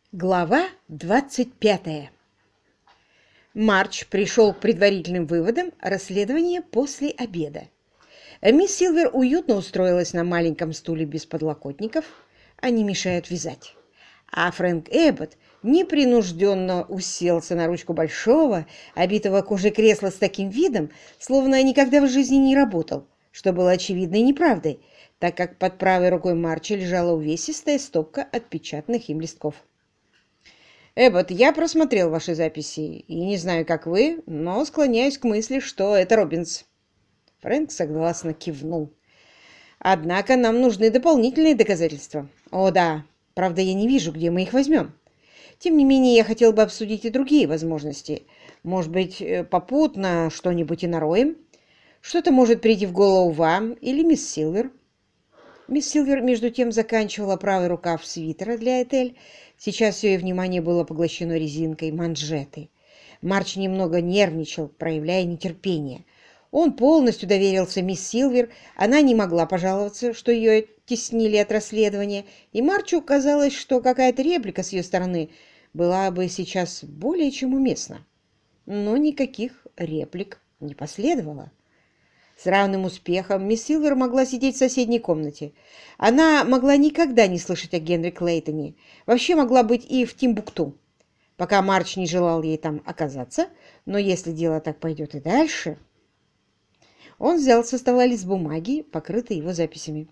Глава 25. Марч пришел к предварительным выводам расследования после обеда. Мисс Силвер уютно устроилась на маленьком стуле без подлокотников, они мешают вязать. А Фрэнк Эббот непринужденно уселся на ручку большого, обитого кожей кресла с таким видом, словно никогда в жизни не работал, что было очевидной неправдой, так как под правой рукой Марча лежала увесистая стопка отпечатанных им листков. «Эббот, я просмотрел ваши записи, и не знаю, как вы, но склоняюсь к мысли, что это Роббинс». Фрэнк согласно кивнул. «Однако нам нужны дополнительные доказательства». «О, да. Правда, я не вижу, где мы их возьмем. Тем не менее, я хотел бы обсудить и другие возможности. Может быть, попутно что-нибудь и нароем? Что-то может прийти в голову вам или мисс Силвер». Мисс Силвер, между тем, заканчивала правый рукав свитера для Этель. Сейчас все ее внимание было поглощено резинкой манжеты. Марч немного нервничал, проявляя нетерпение. Он полностью доверился мисс Силвер, она не могла пожаловаться, что ее теснили от расследования, и Марчу казалось, что какая-то реплика с ее стороны была бы сейчас более чем уместна. Но никаких реплик не последовало. С равным успехом мисс Силвер могла сидеть в соседней комнате. Она могла никогда не слышать о Генри Клейтоне, вообще могла быть и в Тимбукту, пока Марч не желал ей там оказаться, но если дело так пойдет и дальше... Он взял со стола лист бумаги, покрытый его записями.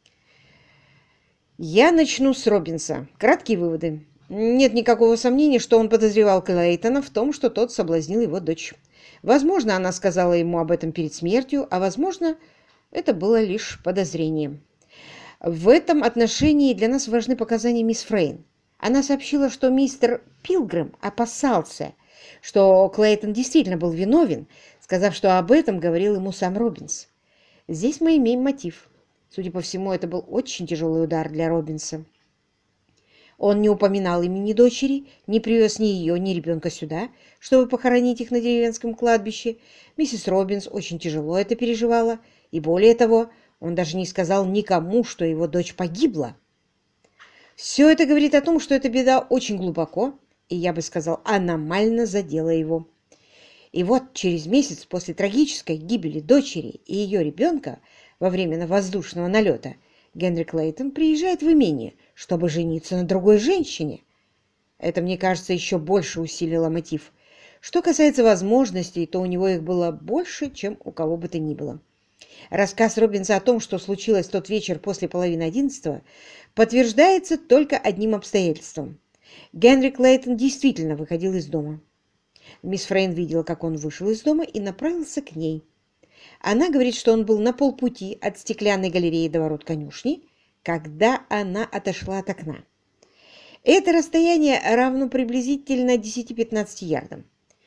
«Я начну с Роббинса. Краткие выводы. Нет никакого сомнения, что он подозревал Клейтона в том, что тот соблазнил его дочь. Возможно, она сказала ему об этом перед смертью, а возможно, это было лишь подозрением. В этом отношении для нас важны показания мисс Фрейн. Она сообщила, что мистер Пилгрим опасался, что Клейтон действительно был виновен, сказав, что об этом говорил ему сам Роббинс. Здесь мы имеем мотив. Судя по всему, это был очень тяжелый удар для Роббинса. Он не упоминал имени дочери, не привез ни ее, ни ребенка сюда, чтобы похоронить их на деревенском кладбище. Миссис Роббинс очень тяжело это переживала, и более того, он даже не сказал никому, что его дочь погибла. Все это говорит о том, что эта беда очень глубоко, и, я бы сказал, аномально задела его. И вот через месяц после трагической гибели дочери и ее ребенка во время воздушного налета Генри Клейтон приезжает в имение, чтобы жениться на другой женщине. Это, мне кажется, еще больше усилило мотив. Что касается возможностей, то у него их было больше, чем у кого бы то ни было. Рассказ Роббинса о том, что случилось в тот вечер после 10:30, подтверждается только одним обстоятельством. Генри Клейтон действительно выходил из дома. Мисс Фрейн видела, как он вышел из дома и направился к ней. Она говорит, что он был на полпути от стеклянной галереи до ворот конюшни, когда она отошла от окна. Это расстояние равно приблизительно 10-15 ярдам.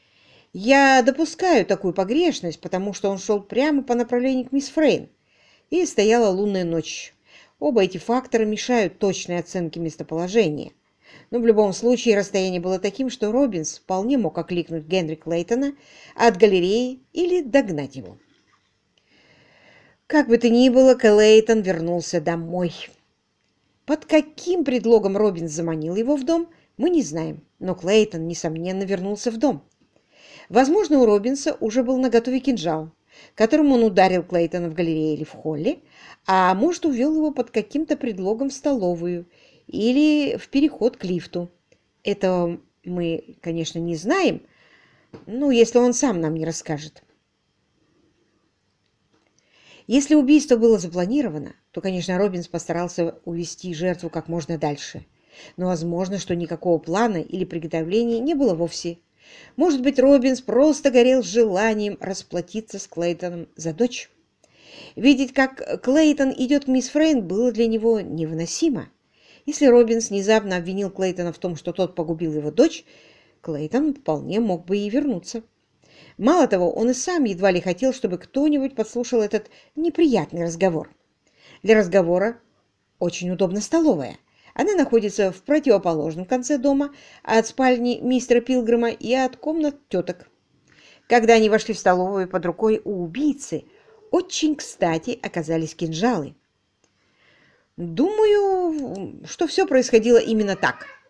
Я допускаю такую погрешность, потому что он шел прямо по направлению к мисс Фрейн, и стояла лунная ночь. Оба эти фактора мешают точной оценке местоположения. Но в любом случае расстояние было таким, что Роббинс вполне мог окликнуть Генри Клейтона от галереи или догнать его. Как бы то ни было, Клейтон вернулся домой. Под каким предлогом Роббинс заманил его в дом, мы не знаем, но Клейтон, несомненно, вернулся в дом. Возможно, у Роббинса уже был наготове кинжал, которым он ударил Клейтона в галерее или в холле, а может, увел его под каким-то предлогом в столовую или в переход к лифту. Этого мы, конечно, не знаем, ну, если он сам нам не расскажет. Если убийство было запланировано, то, конечно, Роббинс постарался увести жертву как можно дальше. Но возможно, что никакого плана или приготовления не было вовсе. Может быть, Роббинс просто горел желанием расплатиться с Клейтоном за дочь. Видеть, как Клейтон идет к мисс Фрейн, было для него невыносимо. Если Роббинс внезапно обвинил Клейтона в том, что тот погубил его дочь, Клейтон вполне мог бы и вернуться. Мало того, он и сам едва ли хотел, чтобы кто-нибудь подслушал этот неприятный разговор. Для разговора очень удобна столовая. Она находится в противоположном конце дома от спальни мистера Пилгрима и от комнат теток. Когда они вошли в столовую, под рукой у убийцы очень кстати оказались кинжалы. Думаю, что все происходило именно так.